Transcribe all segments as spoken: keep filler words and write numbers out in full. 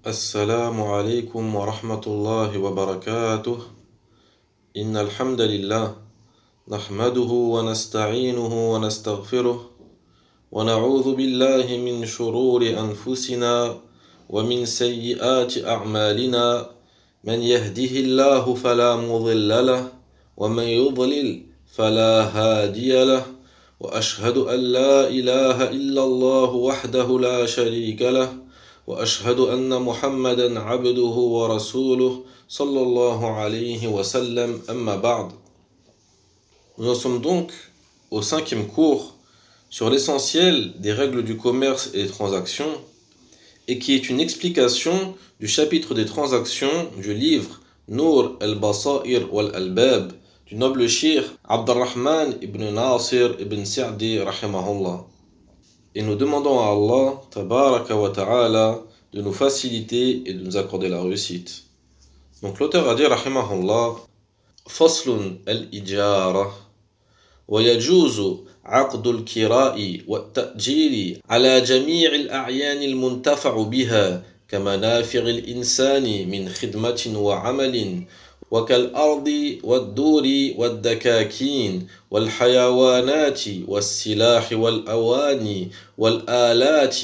السلام عليكم ورحمة الله وبركاته. إن الحمد لله نحمده ونستعينه ونستغفره ونعوذ بالله من شرور أنفسنا ومن سيئات أعمالنا. من يهده الله فلا مضل له ومن يضلل فلا هادي له وأشهد أن لا إله إلا الله وحده لا شريك له وأشهد أن محمدا عبده ورسوله صلى الله عليه وسلم أما بعد. Nous en sommes donc au cinquième cours sur l'essentiel des règles du commerce et des transactions, et qui est une explication du chapitre des transactions du livre Nour al-Basair wal-Albab du noble cheikh Abdurrahman ibn Nasir ibn Sa'di rahimahullah. Et nous demandons à Allah tabaraka wa ta'ala de nous faciliter et de nous accorder la réussite. Donc l'auteur a dit rahimahullah: Faslun al-ijara wa yajuzu عقد الكراء والتأجير على جميع الأعيان المنتفع بها كمنافع الإنسان من خدمة وعمل وكالأرض والدور والدكاكين والحيوانات والسلاح والأواني والآلات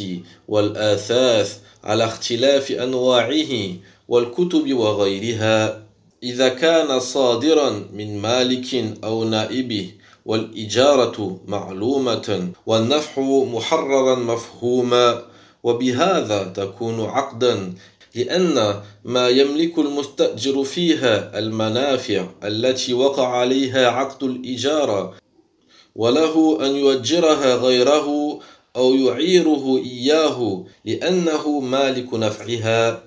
والآثاث على اختلاف أنواعه والكتب وغيرها إذا كان صادرا من مالك أو نائبه والإجارة معلومة والنفع محررا مفهوما وبهذا تكون عقدا لأن ما يملك المستأجر فيها المنافع التي وقع عليها عقد الإجارة وله أن يؤجرها غيره أو يعيره إياه لأنه مالك نفعها.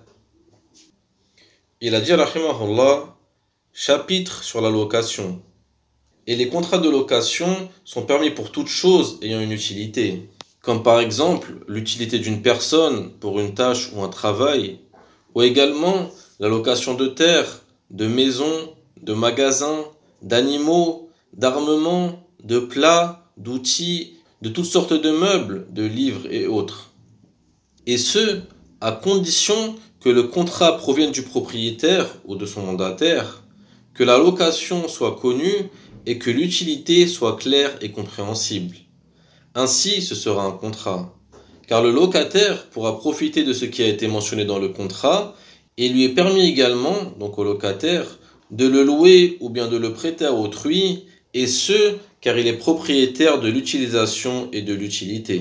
Il a dit rahimahullah, chapitre sur la location. Et les contrats de location sont permis pour toute chose ayant une utilité, comme par exemple l'utilité d'une personne pour une tâche ou un travail, ou également la location de terres, de maisons, de magasins, d'animaux, d'armements, de plats, d'outils, de toutes sortes de meubles, de livres et autres. Et ce, à condition que le contrat provienne du propriétaire ou de son mandataire, que la location soit connue et que l'utilité soit claire et compréhensible. Ainsi, ce sera un contrat, car le locataire pourra profiter de ce qui a été mentionné dans le contrat et lui est permis également, donc au locataire, de le louer ou bien de le prêter à autrui, et ce, car il est propriétaire de l'utilisation et de l'utilité.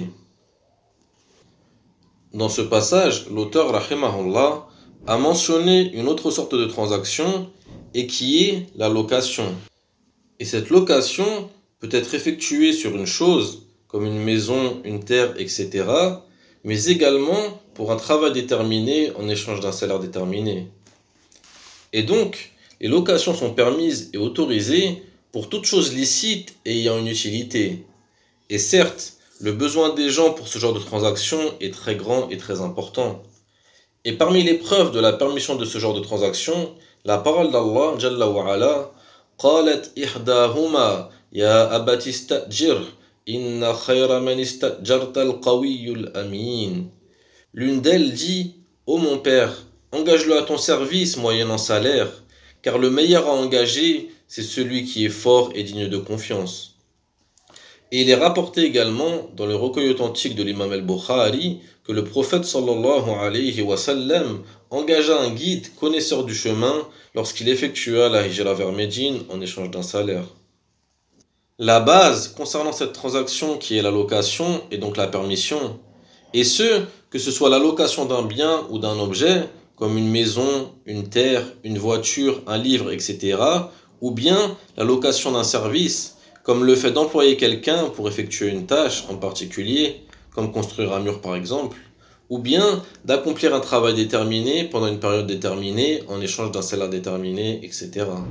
Dans ce passage, l'auteur, rahimahullah, a mentionné une autre sorte de transaction et qui est la location. Et cette location peut être effectuée sur une chose, comme une maison, une terre, et cetera, mais également pour un travail déterminé en échange d'un salaire déterminé. Et donc, les locations sont permises et autorisées pour toute chose licite et ayant une utilité. Et certes, le besoin des gens pour ce genre de transaction est très grand et très important. Et parmi les preuves de la permission de ce genre de transaction, la parole d'Allah, Jalla wa Ala, قالت إحداهما يا أبت استأجر إن خير من استأجرت القوي الأمين. L'une d'elles dit: Ô mon père, engage-le à ton service moyennant salaire, car le meilleur à engager, c'est celui qui est fort et digne de confiance. Et il est rapporté également dans le recueil authentique de l'imam al-Bukhari que le prophète sallallahu alayhi wa sallam engagea un guide connaisseur du chemin lorsqu'il effectua la hijra vers Médine en échange d'un salaire. La base concernant cette transaction qui est la location et donc la permission, et ce, que ce soit la location d'un bien ou d'un objet, comme une maison, une terre, une voiture, un livre, et cetera, ou bien la location d'un service, comme le fait d'employer quelqu'un pour effectuer une tâche en particulier, comme construire un mur par exemple, ou bien d'accomplir un travail déterminé pendant une période déterminée en échange d'un salaire déterminé, et cetera.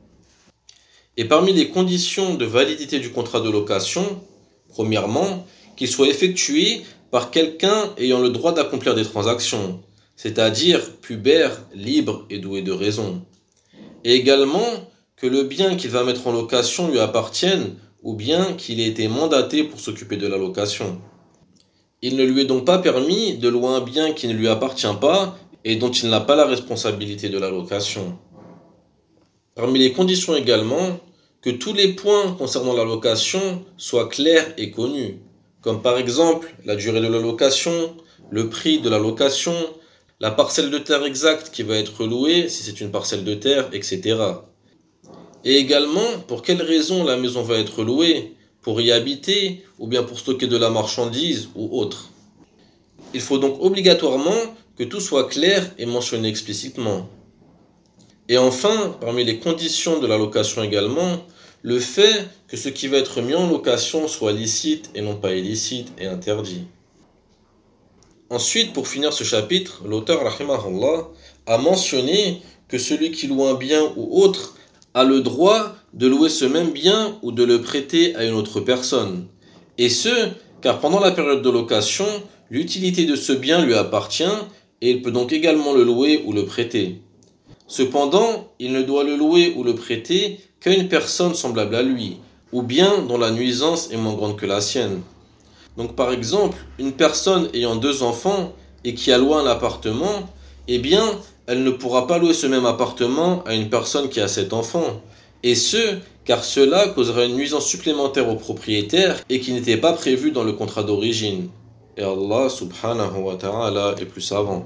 Et parmi les conditions de validité du contrat de location, premièrement, qu'il soit effectué par quelqu'un ayant le droit d'accomplir des transactions, c'est-à-dire pubère, libre et doué de raison. Et également, que le bien qu'il va mettre en location lui appartienne, ou bien qu'il ait été mandaté pour s'occuper de la location. Il ne lui est donc pas permis de louer un bien qui ne lui appartient pas et dont il n'a pas la responsabilité de la location. Parmi les conditions également, que tous les points concernant la location soient clairs et connus, comme par exemple la durée de la location, le prix de la location, la parcelle de terre exacte qui va être louée si c'est une parcelle de terre, et cetera. Et également, pour quelles raisons la maison va être louée, pour y habiter ou bien pour stocker de la marchandise ou autre. Il faut donc obligatoirement que tout soit clair et mentionné explicitement. Et enfin, parmi les conditions de la location également, le fait que ce qui va être mis en location soit licite et non pas illicite et interdit. Ensuite, pour finir ce chapitre, l'auteur rahimahullah a mentionné que celui qui loue un bien ou autre a le droit de louer ce même bien ou de le prêter à une autre personne. Et ce, car pendant la période de location, l'utilité de ce bien lui appartient et il peut donc également le louer ou le prêter. Cependant, il ne doit le louer ou le prêter qu'à une personne semblable à lui, ou bien dont la nuisance est moins grande que la sienne. Donc par exemple, une personne ayant deux enfants et qui a loué un appartement, eh bien, elle ne pourra pas louer ce même appartement à une personne qui a sept enfants. Et ce, car cela causera une nuisance supplémentaire au propriétaire et qui n'était pas prévu dans le contrat d'origine. Et Allah subhanahu wa ta'ala est plus savant.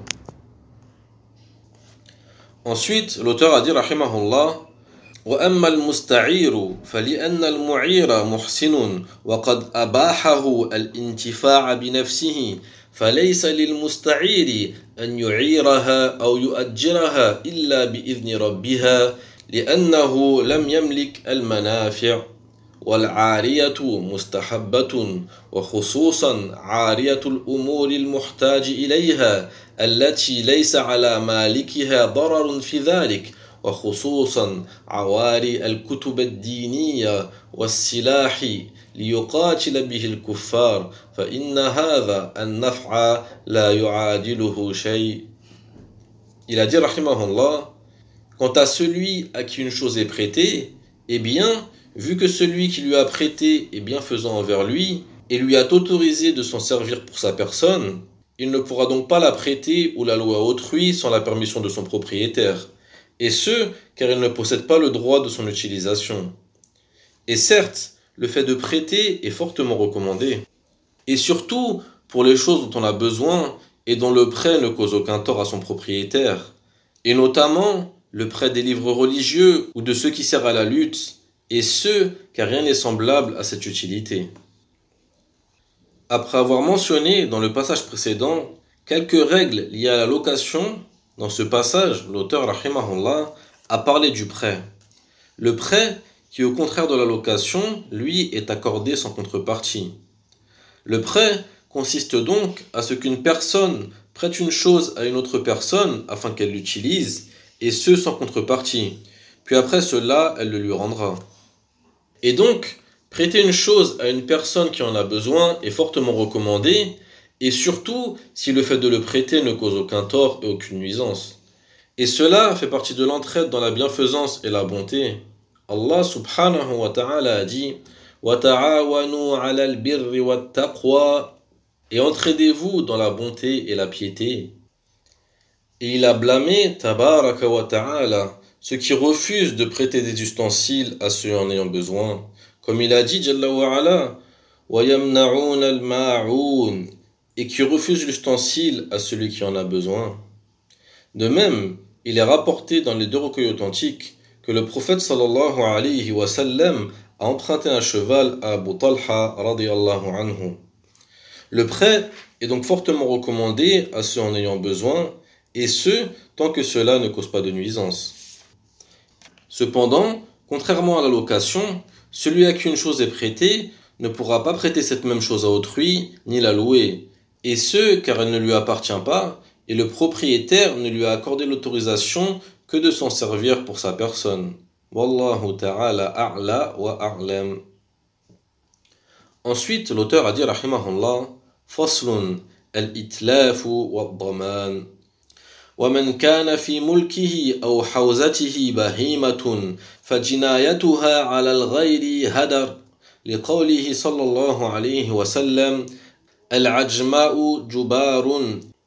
Ensuite, l'auteur a dit rahimahullah وأما المستعير فلأن المعير محسن وقد أباحه الانتفاع بنفسه فليس للمستعير أن يعيرها أو يؤجرها إلا بإذن ربها لأنه لم يملك المنافع والعارية مستحبة وخصوصا عارية الأمور المحتاج إليها التي ليس على مالكها ضرر في ذلك وخصوصا عواري الكتب الدينية والسلاح ليقاتل به الكفار فإن هذا النفع لا يعادله شيء. Il a dit rahimahullah, quant à celui à qui une chose est prêtée, eh bien, vu que celui qui lui a prêté est bienfaisant envers lui et lui a autorisé de s'en servir pour sa personne, il ne pourra donc pas la prêter ou la louer à autrui sans la permission de son propriétaire. Et ce, car il ne possède pas le droit de son utilisation. Et certes, le fait de prêter est fortement recommandé. Et surtout, pour les choses dont on a besoin et dont le prêt ne cause aucun tort à son propriétaire. Et notamment, le prêt des livres religieux ou de ceux qui servent à la lutte. Et ce, car rien n'est semblable à cette utilité. Après avoir mentionné dans le passage précédent quelques règles liées à la location, dans ce passage, l'auteur rahimahullah a parlé du prêt. Le prêt, qui au contraire de la location, lui, est accordé sans contrepartie. Le prêt consiste donc à ce qu'une personne prête une chose à une autre personne afin qu'elle l'utilise, et ce sans contrepartie. Puis après cela, elle le lui rendra. Et donc, prêter une chose à une personne qui en a besoin est fortement recommandé, et surtout si le fait de le prêter ne cause aucun tort et aucune nuisance. Et cela fait partie de l'entraide dans la bienfaisance et la bonté. Allah subhanahu wa ta'ala a dit « Wa ta'awanu 'ala al-birri wat-taqwa » et entraidez-vous dans la bonté et la piété. Et il a blâmé tabaraka wa ta'ala ceux qui refusent de prêter des ustensiles à ceux en ayant besoin. Comme il a dit Jalla wa ala « Wa yamna'un al-ma'un » et qui refuse l'ustensile à celui qui en a besoin. De même, il est rapporté dans les deux recueils authentiques que le prophète sallallahu alayhi wa sallam a emprunté un cheval à Abu Talha radiyallahu anhu. Le prêt est donc fortement recommandé à ceux en ayant besoin, et ce, tant que cela ne cause pas de nuisance. Cependant, contrairement à la location, celui à qui une chose est prêtée ne pourra pas prêter cette même chose à autrui, ni la louer. Et ce, car elle ne lui appartient pas, et le propriétaire ne lui a accordé l'autorisation que de s'en servir pour sa personne. Wallahu ta'ala a'la wa a'lam. Ensuite, l'auteur a dit, rahimahullah, Faslun al-itlafu wa-dhaman. ومن كان في ملكه أو حوزته بهيمة فجنايتها على الغير هدر لقوله صلى الله عليه وسلم العجماء جبار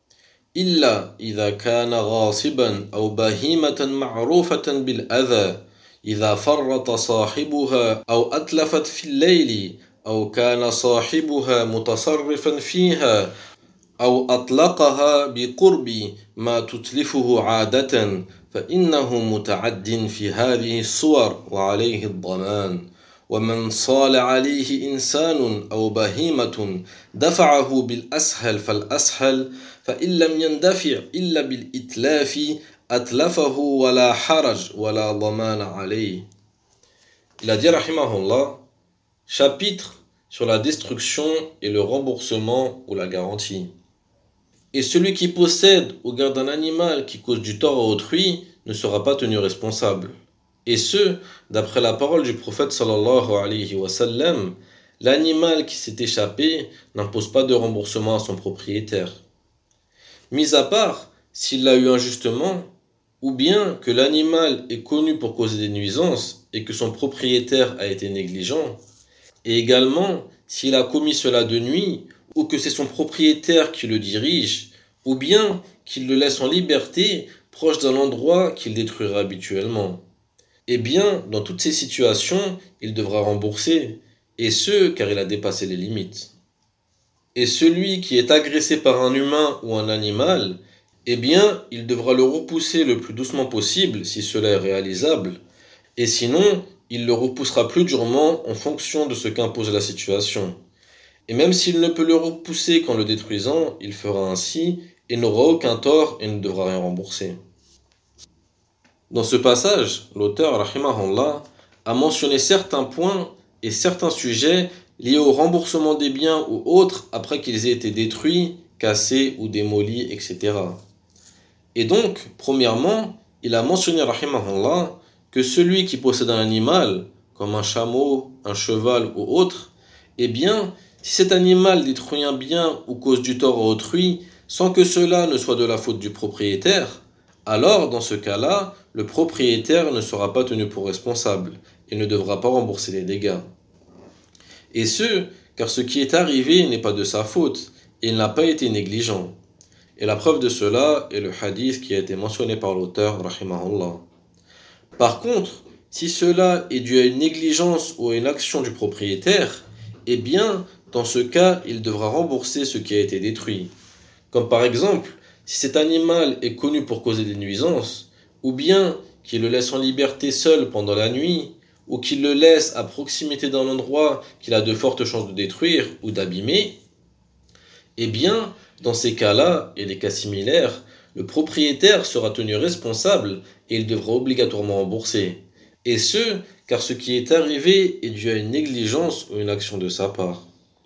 إلا إذا كان غاصبا أو بهيمة معروفة بالأذى إذا فرط صاحبها أو أتلفت في الليل أو كان صاحبها متصرفا فيها أو أطلقها بقرب ما تتلفه عادة فإنه متعد في هذه الصور وعليه الضمان. ومن صال عليه إنسان أو بهيمة دفعه بالأسهل فالأسهل فإن لم يندفع إلا بالإتلاف أتلفه ولا حرج ولا ضمان عليه. Il a dit rahimahullah, chapitre sur la destruction et le remboursement ou la garantie. Et celui qui possède ou garde un animal qui cause du tort à autrui ne sera pas tenu responsable. Et ce, d'après la parole du prophète sallallahu alayhi wa sallam, l'animal qui s'est échappé n'impose pas de remboursement à son propriétaire. Mis à part s'il l'a eu injustement, ou bien que l'animal est connu pour causer des nuisances et que son propriétaire a été négligent, et également s'il a commis cela de nuit, ou que c'est son propriétaire qui le dirige, ou bien qu'il le laisse en liberté proche d'un endroit qu'il détruira habituellement. Eh bien, dans toutes ces situations, il devra rembourser, et ce, car il a dépassé les limites. Et celui qui est agressé par un humain ou un animal, eh bien, il devra le repousser le plus doucement possible si cela est réalisable, et sinon, il le repoussera plus durement en fonction de ce qu'impose la situation. Et même s'il ne peut le repousser qu'en le détruisant, il fera ainsi et n'aura aucun tort et ne devra rien rembourser. Dans ce passage, l'auteur, rahimahullah, a mentionné certains points et certains sujets liés au remboursement des biens ou autres après qu'ils aient été détruits, cassés ou démolis, et cetera. Et donc, premièrement, il a mentionné, rahimahullah, que celui qui possède un animal, comme un chameau, un cheval ou autre, eh bien, si cet animal détruit un bien ou cause du tort à autrui, sans que cela ne soit de la faute du propriétaire, alors, dans ce cas-là, le propriétaire ne sera pas tenu pour responsable et ne devra pas rembourser les dégâts. Et ce, car ce qui est arrivé n'est pas de sa faute et il n'a pas été négligent. Et la preuve de cela est le hadith qui a été mentionné par l'auteur, rahimahullah. Par contre, si cela est dû à une négligence ou à une action du propriétaire, eh bien, dans ce cas, il devra rembourser ce qui a été détruit. Comme par exemple, si cet animal est connu pour causer des nuisances, ou bien qu'il le laisse en liberté seul pendant la nuit, ou qu'il le laisse à proximité d'un endroit qu'il a de fortes chances de détruire ou d'abîmer, eh bien, dans ces cas-là, et les cas similaires, le propriétaire sera tenu responsable et il devra obligatoirement rembourser. Et ce, car ce qui est arrivé est dû à une négligence ou une action de sa part.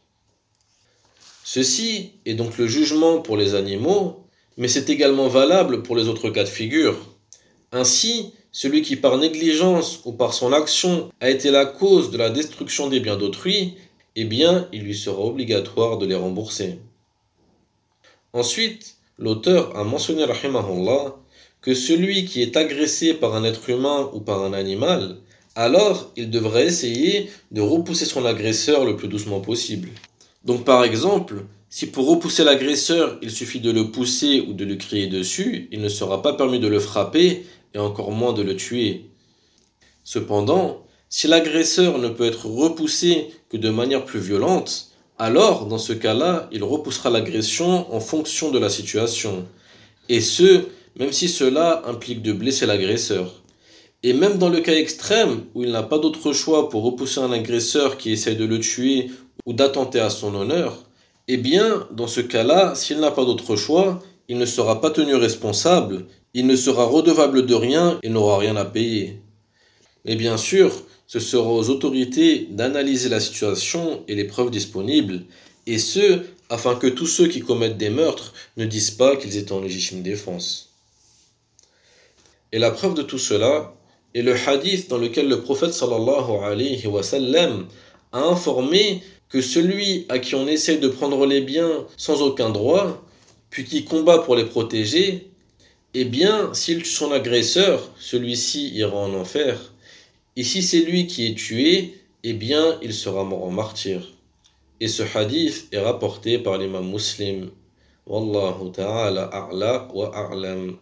Ceci est donc le jugement pour les animaux, mais c'est également valable pour les autres cas de figure. Ainsi, celui qui par négligence ou par son action a été la cause de la destruction des biens d'autrui, eh bien, il lui sera obligatoire de les rembourser. Ensuite, l'auteur a mentionné, rahimahullah, que celui qui est agressé par un être humain ou par un animal, alors il devrait essayer de repousser son agresseur le plus doucement possible. Donc par exemple, si pour repousser l'agresseur, il suffit de le pousser ou de lui crier dessus, il ne sera pas permis de le frapper et encore moins de le tuer. Cependant, si l'agresseur ne peut être repoussé que de manière plus violente, alors dans ce cas-là, il repoussera l'agression en fonction de la situation. Et ce, même si cela implique de blesser l'agresseur. Et même dans le cas extrême, où il n'a pas d'autre choix pour repousser un agresseur qui essaie de le tuer ou d'attenter à son honneur, eh bien, dans ce cas-là, s'il n'a pas d'autre choix, il ne sera pas tenu responsable, il ne sera redevable de rien et n'aura rien à payer. Mais bien sûr, ce sera aux autorités d'analyser la situation et les preuves disponibles, et ce, afin que tous ceux qui commettent des meurtres ne disent pas qu'ils étaient en légitime défense. Et la preuve de tout cela est le hadith dans lequel le prophète sallallahu alayhi wa sallam a informé que celui à qui on essaie de prendre les biens sans aucun droit, puis qui combat pour les protéger, eh bien, s'il tue son agresseur, celui-ci ira en enfer. Et si c'est lui qui est tué, eh bien, il sera mort en martyr. Et ce hadith est rapporté par l'imam Muslim, Wallahu ta'ala a'la wa a'lam.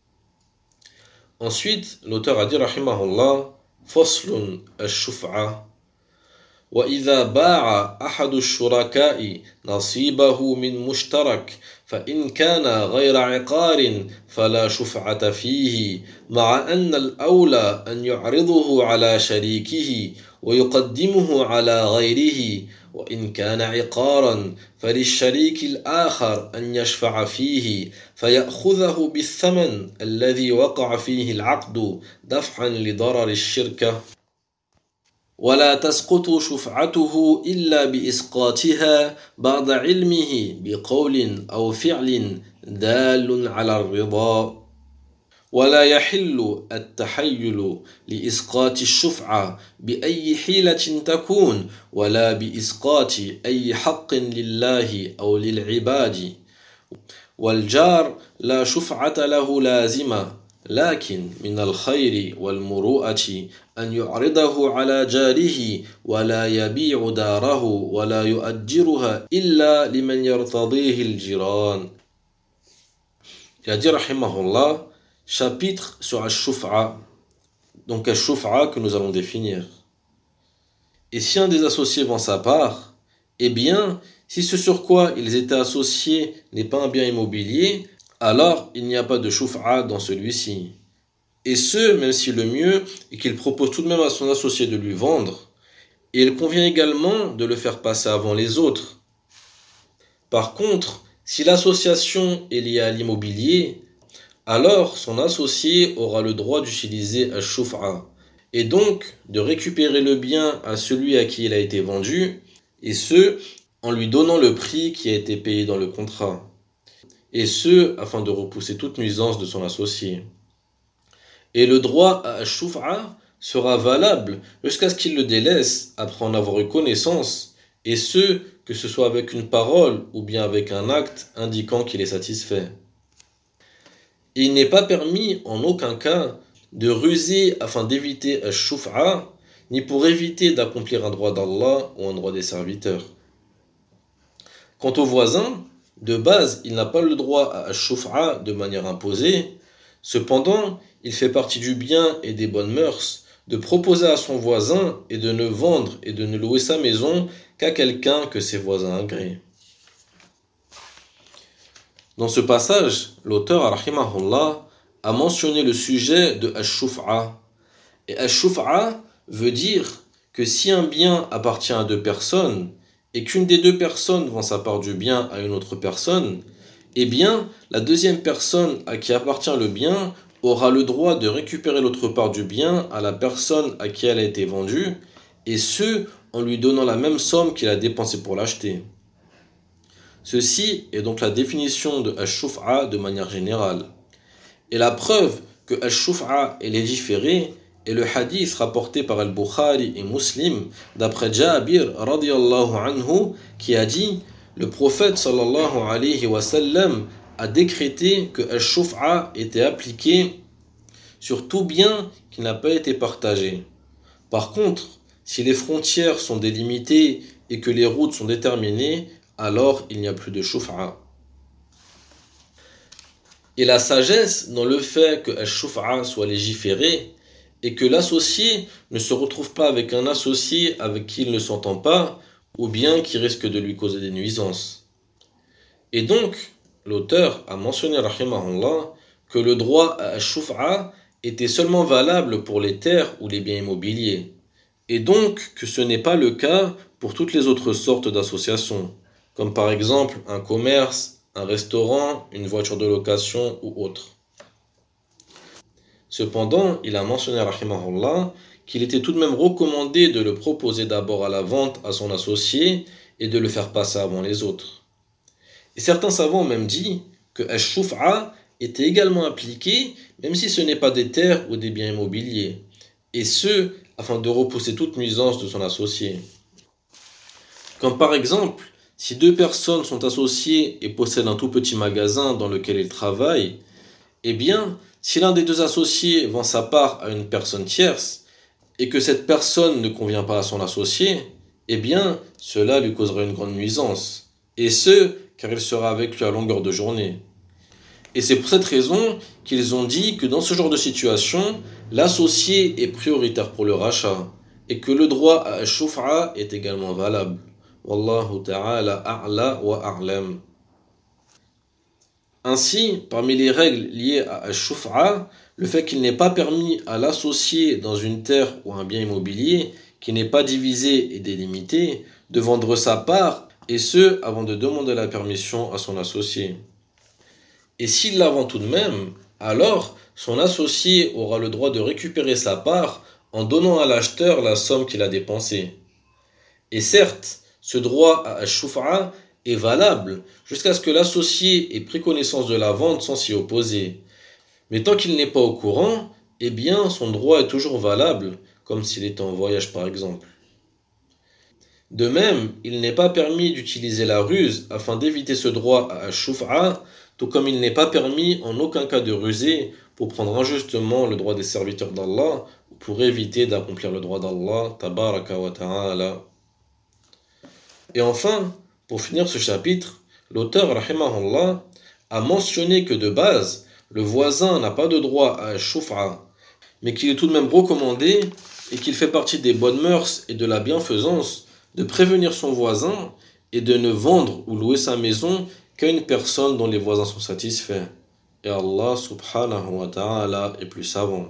Ensuite, l'auteur a dit rahimahullah, faslun ash-shuf'a. وإذا باع أحد الشركاء نصيبه من مشترك فإن كان غير عقار فلا شفعة فيه مع أن الأولى أن يعرضه على شريكه ويقدمه على غيره وإن كان عقارا فللشريك الآخر أن يشفع فيه فيأخذه بالثمن الذي وقع فيه العقد دفعا لضرر الشركة ولا تسقط شفعته إلا بإسقاطها بعد علمه بقول أو فعل دال على الرضا ولا يحل التحيل لإسقاط الشفعة بأي حيلة تكون ولا بإسقاط أي حق لله أو للعباد والجار لا شفعة له لازمة لكن من الخير والمروءة أن يعرضه على جاره ولا يبيع داره ولا يؤجرها إلا لمن يرتضيه الجيران. Il a dit rahimahullah, chapitre sur Ash-Shuf'a, donc Ash-Shuf'a que nous allons définir. Et si un des associés vend sa part, eh bien, si ce sur quoi ils étaient associés n'est pas un bien immobilier, alors il n'y a pas de shuf'a dans celui-ci. Et ce, même si le mieux est qu'il propose tout de même à son associé de lui vendre, et il convient également de le faire passer avant les autres. Par contre, si l'association est liée à l'immobilier, alors son associé aura le droit d'utiliser un shuf'a, et donc de récupérer le bien à celui à qui il a été vendu, et ce, en lui donnant le prix qui a été payé dans le contrat. Et ce, afin de repousser toute nuisance de son associé. Et le droit à Ash-Shuf'a sera valable jusqu'à ce qu'il le délaisse après en avoir eu connaissance, et ce, que ce soit avec une parole ou bien avec un acte indiquant qu'il est satisfait. Et il n'est pas permis en aucun cas de ruser afin d'éviter Ash-Shuf'a, ni pour éviter d'accomplir un droit d'Allah ou un droit des serviteurs. Quant au voisin, de base, il n'a pas le droit à Ash-Shuf'a de manière imposée. Cependant, il fait partie du bien et des bonnes mœurs de proposer à son voisin et de ne vendre et de ne louer sa maison qu'à quelqu'un que ses voisins agréent. Dans ce passage, l'auteur rahimahullah a mentionné le sujet de Ash-Shuf'a. Et Ash-Shuf'a veut dire que si un bien appartient à deux personnes, et qu'une des deux personnes vend sa part du bien à une autre personne, eh bien, la deuxième personne à qui appartient le bien aura le droit de récupérer l'autre part du bien à la personne à qui elle a été vendue, et ce, en lui donnant la même somme qu'il a dépensée pour l'acheter. Ceci est donc la définition de Ash-Shuf'a de manière générale. Et la preuve que Ash-Shuf'a est légiféré est le hadith rapporté par Al-Bukhari et Muslim d'après Jabir radiyallahu anhu qui a dit le prophète sallallahu alayhi wa sallam a décrété que Ash-Shuf'a était appliqué sur tout bien qui n'a pas été partagé. Par contre, si les frontières sont délimitées et que les routes sont déterminées, alors il n'y a plus de Shuf'a. Et la sagesse dans le fait que Ash-Shuf'a soit légiféré et que l'associé ne se retrouve pas avec un associé avec qui il ne s'entend pas ou bien qui risque de lui causer des nuisances. Et donc, l'auteur a mentionné rahimahullah que le droit à Ash-Shuf'a était seulement valable pour les terres ou les biens immobiliers, et donc que ce n'est pas le cas pour toutes les autres sortes d'associations, comme par exemple un commerce, un restaurant, une voiture de location ou autre. Cependant, il a mentionné rahimahullah qu'il était tout de même recommandé de le proposer d'abord à la vente à son associé et de le faire passer avant les autres. Et certains savants ont même dit que Ash-Shuf'a était également appliqué même si ce n'est pas des terres ou des biens immobiliers, et ce, afin de repousser toute nuisance de son associé. Comme par exemple, si deux personnes sont associées et possèdent un tout petit magasin dans lequel ils travaillent, eh bien, si l'un des deux associés vend sa part à une personne tierce, et que cette personne ne convient pas à son associé, eh bien, cela lui causera une grande nuisance. Et ce, car il sera avec lui à longueur de journée. Et c'est pour cette raison qu'ils ont dit que dans ce genre de situation, l'associé est prioritaire pour le rachat et que le droit à ash-shuf'a est également valable. Wallahu ta'ala a'la wa a'lam. Ainsi, parmi les règles liées à ash-shuf'a, le fait qu'il n'est pas permis à l'associé dans une terre ou un bien immobilier qui n'est pas divisé et délimité de vendre sa part, et ce avant de demander la permission à son associé. Et s'il la vend tout de même, alors son associé aura le droit de récupérer sa part en donnant à l'acheteur la somme qu'il a dépensée. Et certes, ce droit à ash-shuf'a est valable jusqu'à ce que l'associé ait pris connaissance de la vente sans s'y opposer. Mais tant qu'il n'est pas au courant, eh bien son droit est toujours valable, comme s'il était en voyage par exemple. De même, il n'est pas permis d'utiliser la ruse afin d'éviter ce droit à ash-shuf'a, tout comme il n'est pas permis en aucun cas de ruser pour prendre injustement le droit des serviteurs d'Allah ou pour éviter d'accomplir le droit d'Allah, tabaraka wa ta'ala. Et enfin, pour finir ce chapitre, l'auteur, rahimahullah, a mentionné que de base, le voisin n'a pas de droit à ash-shuf'a, mais qu'il est tout de même recommandé et qu'il fait partie des bonnes mœurs et de la bienfaisance de prévenir son voisin et de ne vendre ou louer sa maison qu'à une personne dont les voisins sont satisfaits. Et Allah subhanahu wa ta'ala est plus savant.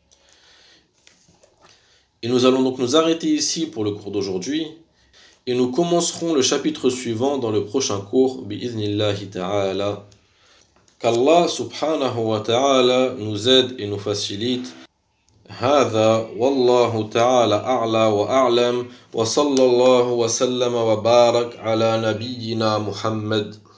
Et nous allons donc nous arrêter ici pour le cours d'aujourd'hui et nous commencerons le chapitre suivant dans le prochain cours bi'iznillahi ta'ala. Qu'Allah subhanahu wa ta'ala nous aide et nous facilite. هذا والله تعالى أعلى وأعلم وصلى الله وسلم وبارك على نبينا محمد